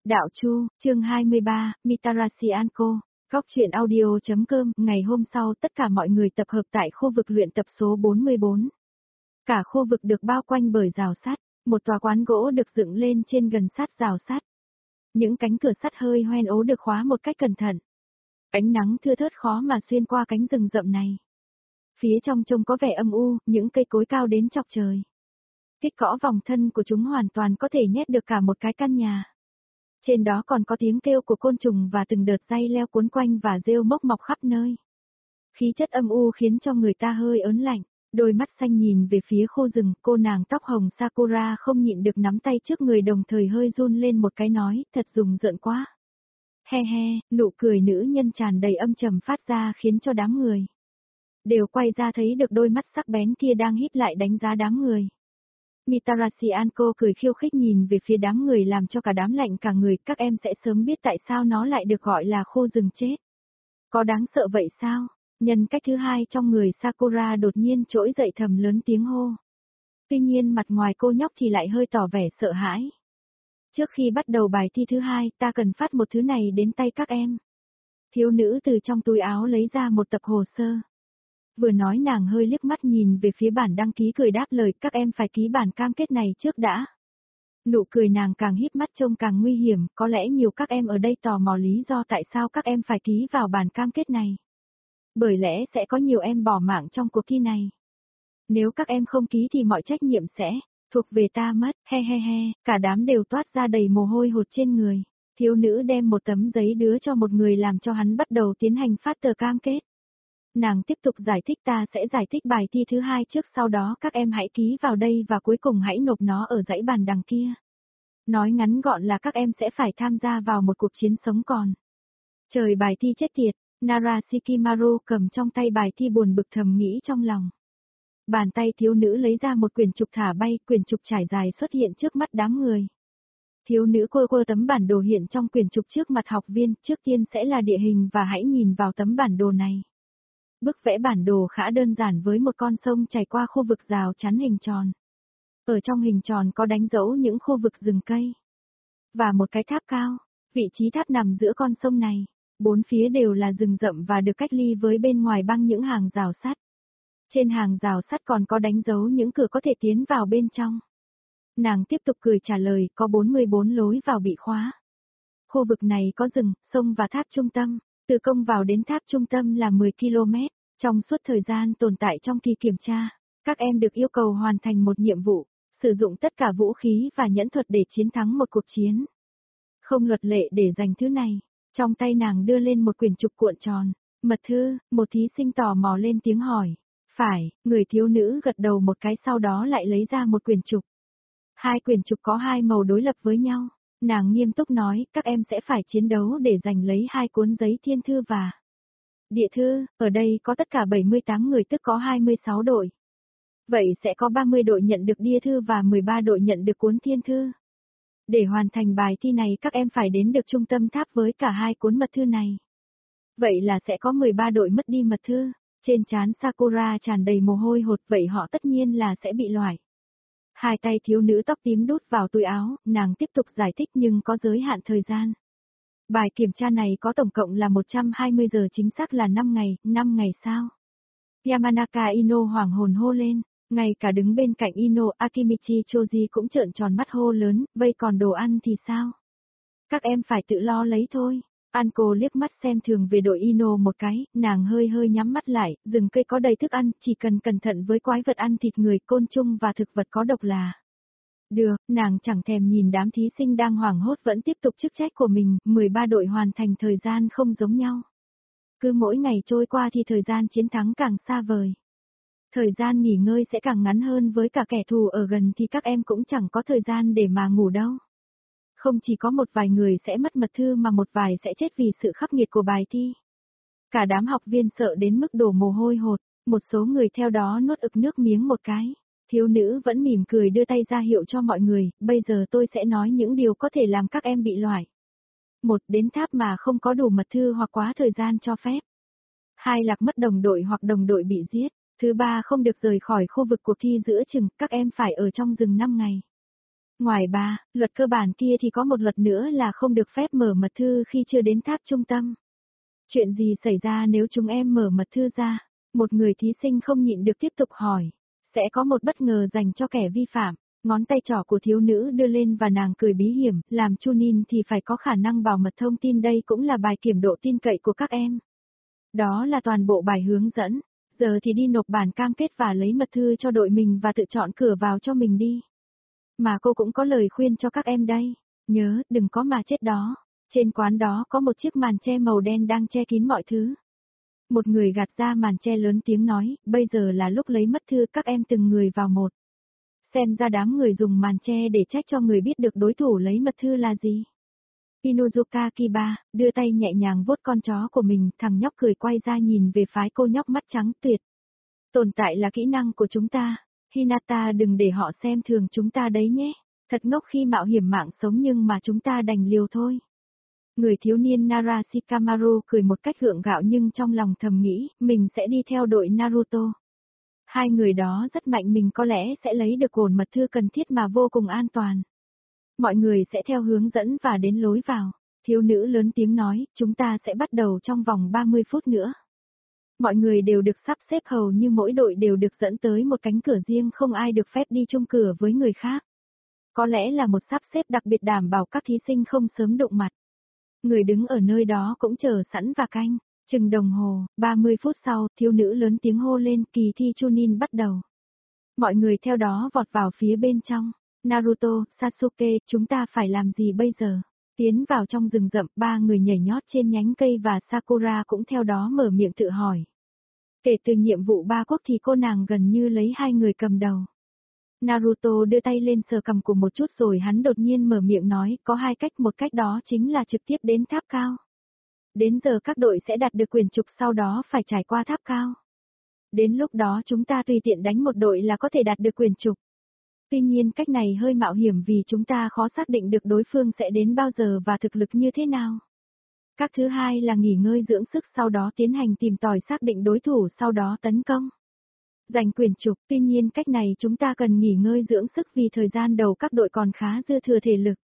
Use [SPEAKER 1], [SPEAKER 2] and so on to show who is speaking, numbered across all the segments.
[SPEAKER 1] Đạo Chu, chương 23, Mitarashi Anko. Góc truyện audio.com. Ngày hôm sau tất cả mọi người tập hợp tại khu vực luyện tập số 44. Cả khu vực được bao quanh bởi rào sắt, một tòa quán gỗ được dựng lên trên gần sát rào sắt. Những cánh cửa sắt hơi hoen ố được khóa một cách cẩn thận. Ánh nắng thưa thớt khó mà xuyên qua cánh rừng rậm này. Phía trong trông có vẻ âm u, những cây cối cao đến chọc trời. Kích cõ vòng thân của chúng hoàn toàn có thể nhét được cả một cái căn nhà. Trên đó còn có tiếng kêu của côn trùng và từng đợt dây leo cuốn quanh và rêu mốc mọc khắp nơi. Khí chất âm u khiến cho người ta hơi ớn lạnh, đôi mắt xanh nhìn về phía khu rừng, cô nàng tóc hồng Sakura không nhịn được nắm tay trước người đồng thời hơi run lên một cái nói, thật rùng rợn quá. He he, nụ cười nữ nhân tràn đầy âm trầm phát ra khiến cho đám người đều quay ra thấy được đôi mắt sắc bén kia đang hít lại đánh giá đám người. Mitarashi Anko cười khiêu khích nhìn về phía đám người làm cho cả đám lạnh cả người, các em sẽ sớm biết tại sao nó lại được gọi là khu rừng chết. Có đáng sợ vậy sao? Nhân cách thứ hai trong người Sakura đột nhiên trỗi dậy thầm lớn tiếng hô. Tuy nhiên mặt ngoài cô nhóc thì lại hơi tỏ vẻ sợ hãi. Trước khi bắt đầu bài thi thứ hai, ta cần phát một thứ này đến tay các em. Thiếu nữ từ trong túi áo lấy ra một tập hồ sơ. Vừa nói nàng hơi liếc mắt nhìn về phía bản đăng ký cười đáp lời, các em phải ký bản cam kết này trước đã. Nụ cười nàng càng híp mắt trông càng nguy hiểm, có lẽ nhiều các em ở đây tò mò lý do tại sao các em phải ký vào bản cam kết này. Bởi lẽ sẽ có nhiều em bỏ mạng trong cuộc thi này. Nếu các em không ký thì mọi trách nhiệm sẽ thuộc về ta mất, he he he, cả đám đều toát ra đầy mồ hôi hột trên người. Thiếu nữ đem một tấm giấy đưa cho một người làm cho hắn bắt đầu tiến hành phát tờ cam kết. Nàng tiếp tục giải thích, ta sẽ giải thích bài thi thứ hai trước, sau đó các em hãy ký vào đây và cuối cùng hãy nộp nó ở dãy bàn đằng kia. Nói ngắn gọn là các em sẽ phải tham gia vào một cuộc chiến sống còn. Trời, bài thi chết tiệt, Nara Shikimaru cầm trong tay bài thi buồn bực thầm nghĩ trong lòng. Bàn tay thiếu nữ lấy ra một quyển trục thả bay, quyển trục trải dài xuất hiện trước mắt đám người. Thiếu nữ quơ quơ tấm bản đồ hiện trong quyển trục trước mặt học viên, trước tiên sẽ là địa hình và hãy nhìn vào tấm bản đồ này. Bức vẽ bản đồ khá đơn giản với một con sông chảy qua khu vực rào chắn hình tròn. Ở trong hình tròn có đánh dấu những khu vực rừng cây. Và một cái tháp cao, vị trí tháp nằm giữa con sông này. Bốn phía đều là rừng rậm và được cách ly với bên ngoài bằng những hàng rào sắt. Trên hàng rào sắt còn có đánh dấu những cửa có thể tiến vào bên trong. Nàng tiếp tục cười trả lời, có 44 lối vào bị khóa. Khu vực này có rừng, sông và tháp trung tâm. Từ công vào đến tháp trung tâm là 10 km. Trong suốt thời gian tồn tại trong kỳ kiểm tra, các em được yêu cầu hoàn thành một nhiệm vụ, sử dụng tất cả vũ khí và nhẫn thuật để chiến thắng một cuộc chiến. Không luật lệ để giành thứ này. Trong tay nàng đưa lên một quyển trục cuộn tròn. Mật thư, một thí sinh tò mò lên tiếng hỏi. Phải, người thiếu nữ gật đầu một cái, sau đó lại lấy ra một quyển trục. Hai quyển trục có hai màu đối lập với nhau. Nàng nghiêm túc nói, các em sẽ phải chiến đấu để giành lấy hai cuốn giấy thiên thư và địa thư, ở đây có tất cả 78 người tức có 26 đội. Vậy sẽ có 30 đội nhận được địa thư và 13 đội nhận được cuốn thiên thư. Để hoàn thành bài thi này các em phải đến được trung tâm tháp với cả hai cuốn mật thư này. Vậy là sẽ có 13 đội mất đi mật thư. Trên trán Sakura tràn đầy mồ hôi hột, vậy họ tất nhiên là sẽ bị loại. Hai tay thiếu nữ tóc tím đút vào túi áo, nàng tiếp tục giải thích nhưng có giới hạn thời gian. Bài kiểm tra này có tổng cộng là 120 giờ, chính xác là 5 ngày sao? Yamanaka Ino hoảng hồn hô lên, ngay cả đứng bên cạnh Ino, Akimichi Choji cũng trợn tròn mắt hô lớn, vậy còn đồ ăn thì sao? Các em phải tự lo lấy thôi. Anko liếc mắt xem thường về đội Ino một cái, nàng hơi nhắm mắt lại, rừng cây có đầy thức ăn, chỉ cần cẩn thận với quái vật ăn thịt người, côn trùng và thực vật có độc là được. Nàng chẳng thèm nhìn đám thí sinh đang hoảng hốt vẫn tiếp tục chức trách của mình, 13 đội hoàn thành thời gian không giống nhau. Cứ mỗi ngày trôi qua thì thời gian chiến thắng càng xa vời. Thời gian nghỉ ngơi sẽ càng ngắn hơn, với cả kẻ thù ở gần thì các em cũng chẳng có thời gian để mà ngủ đâu. Không chỉ có một vài người sẽ mất mật thư mà một vài sẽ chết vì sự khắc nghiệt của bài thi. Cả đám học viên sợ đến mức đổ mồ hôi hột, một số người theo đó nuốt ực nước miếng một cái. Thiếu nữ vẫn mỉm cười đưa tay ra hiệu cho mọi người, bây giờ tôi sẽ nói những điều có thể làm các em bị loại. 1. Đến tháp mà không có đủ mật thư hoặc quá thời gian cho phép. 2. Lạc mất đồng đội hoặc đồng đội bị giết. Thứ 3. Không được rời khỏi khu vực cuộc thi giữa chừng, các em phải ở trong rừng 5 ngày. Ngoài luật cơ bản kia thì có một luật nữa là không được phép mở mật thư khi chưa đến tháp trung tâm. Chuyện gì xảy ra nếu chúng em mở mật thư ra? Một người thí sinh không nhịn được tiếp tục hỏi. Sẽ có một bất ngờ dành cho kẻ vi phạm. Ngón tay trỏ của thiếu nữ đưa lên và nàng cười bí hiểm, làm Chunin thì phải có khả năng bảo mật thông tin, đây cũng là bài kiểm độ tin cậy của các em. Đó là toàn bộ bài hướng dẫn. Giờ thì đi nộp bản cam kết và lấy mật thư cho đội mình và tự chọn cửa vào cho mình đi. Mà cô cũng có lời khuyên cho các em đây. Nhớ, đừng có mà chết đó. Trên quán đó có một chiếc màn che màu đen đang che kín mọi thứ. Một người gạt ra màn che lớn tiếng nói, bây giờ là lúc lấy mật thư, các em từng người vào một. Xem ra đám người dùng màn che để trách cho người biết được đối thủ lấy mật thư là gì. Inuzuka Kiba, đưa tay nhẹ nhàng vuốt con chó của mình, thằng nhóc cười quay ra nhìn về phái cô nhóc mắt trắng tuyệt. Tồn tại là kỹ năng của chúng ta. Hinata, đừng để họ xem thường chúng ta đấy nhé. Thật ngốc khi mạo hiểm mạng sống nhưng mà chúng ta đành liều thôi. Người thiếu niên Narashikamaru cười một cách gượng gạo nhưng trong lòng thầm nghĩ, mình sẽ đi theo đội Naruto. Hai người đó rất mạnh, mình có lẽ sẽ lấy được cồn mật thư cần thiết mà vô cùng an toàn. Mọi người sẽ theo hướng dẫn và đến lối vào. Thiếu nữ lớn tiếng nói, chúng ta sẽ bắt đầu trong vòng 30 phút nữa. Mọi người đều được sắp xếp hầu như mỗi đội đều được dẫn tới một cánh cửa riêng, không ai được phép đi chung cửa với người khác. Có lẽ là một sắp xếp đặc biệt đảm bảo các thí sinh không sớm đụng mặt. Người đứng ở nơi đó cũng chờ sẵn và canh. Chừng đồng hồ, 30 phút sau, thiếu nữ lớn tiếng hô lên, kỳ thi Chunin bắt đầu. Mọi người theo đó vọt vào phía bên trong. Naruto, Sasuke, chúng ta phải làm gì bây giờ? Tiến vào trong rừng rậm, ba người nhảy nhót trên nhánh cây và Sakura cũng theo đó mở miệng tự hỏi. Kể từ nhiệm vụ ba quốc thì cô nàng gần như lấy hai người cầm đầu. Naruto đưa tay lên sờ cằm của một chút rồi hắn đột nhiên mở miệng nói, có hai cách, một cách đó chính là trực tiếp đến tháp cao. Đến giờ các đội sẽ đạt được quyền trục, sau đó phải trải qua tháp cao. Đến lúc đó chúng ta tùy tiện đánh một đội là có thể đạt được quyền trục. Tuy nhiên cách này hơi mạo hiểm vì chúng ta khó xác định được đối phương sẽ đến bao giờ và thực lực như thế nào. Cách thứ hai là nghỉ ngơi dưỡng sức, sau đó tiến hành tìm tòi xác định đối thủ, sau đó tấn công. Giành quyền trục, tuy nhiên cách này chúng ta cần nghỉ ngơi dưỡng sức vì thời gian đầu các đội còn khá dư thừa thể lực.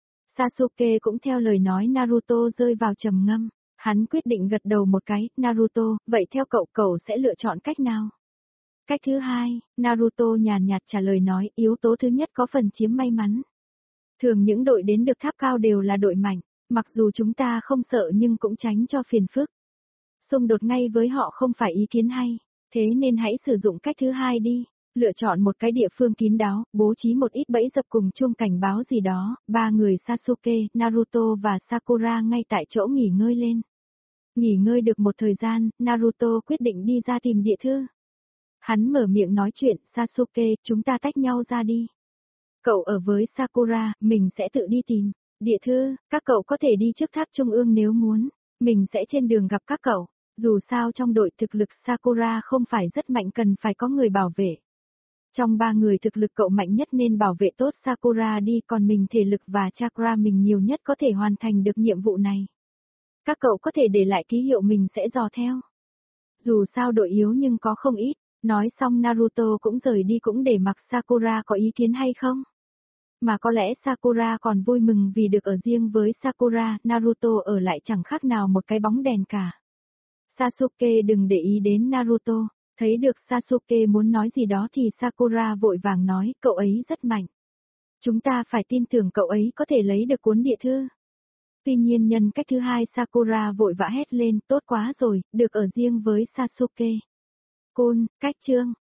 [SPEAKER 1] Sasuke cũng theo lời nói Naruto rơi vào trầm ngâm. Hắn quyết định gật đầu một cái, Naruto, vậy theo cậu sẽ lựa chọn cách nào? Cách thứ hai, Naruto nhàn nhạt trả lời nói, yếu tố thứ nhất có phần chiếm may mắn. Thường những đội đến được tháp cao đều là đội mạnh, mặc dù chúng ta không sợ nhưng cũng tránh cho phiền phức. Xung đột ngay với họ không phải ý kiến hay, thế nên hãy sử dụng cách thứ hai đi. Lựa chọn một cái địa phương kín đáo, bố trí một ít bẫy dập cùng chuông cảnh báo gì đó, ba người Sasuke, Naruto và Sakura ngay tại chỗ nghỉ ngơi lên. Nghỉ ngơi được một thời gian, Naruto quyết định đi ra tìm địa thư. Hắn mở miệng nói chuyện, Sasuke, chúng ta tách nhau ra đi. Cậu ở với Sakura, mình sẽ tự đi tìm. Địa thư, các cậu có thể đi trước tháp trung ương nếu muốn. Mình sẽ trên đường gặp các cậu. Dù sao trong đội thực lực Sakura không phải rất mạnh, cần phải có người bảo vệ. Trong ba người thực lực cậu mạnh nhất nên bảo vệ tốt Sakura đi, còn mình thể lực và chakra mình nhiều nhất có thể hoàn thành được nhiệm vụ này. Các cậu có thể để lại ký hiệu, mình sẽ dò theo. Dù sao đội yếu nhưng có không ít. Nói xong Naruto cũng rời đi, cũng để mặc Sakura có ý kiến hay không. Mà có lẽ Sakura còn vui mừng vì được ở riêng với Sakura, Naruto ở lại chẳng khác nào một cái bóng đèn cả. Sasuke đừng để ý đến Naruto. Thấy được Sasuke muốn nói gì đó thì Sakura vội vàng nói, cậu ấy rất mạnh. Chúng ta phải tin tưởng cậu ấy có thể lấy được cuốn địa thư. Tuy nhiên nhân cách thứ hai Sakura vội vã hét lên, tốt quá rồi, được ở riêng với Sasuke. Côn, cách chương.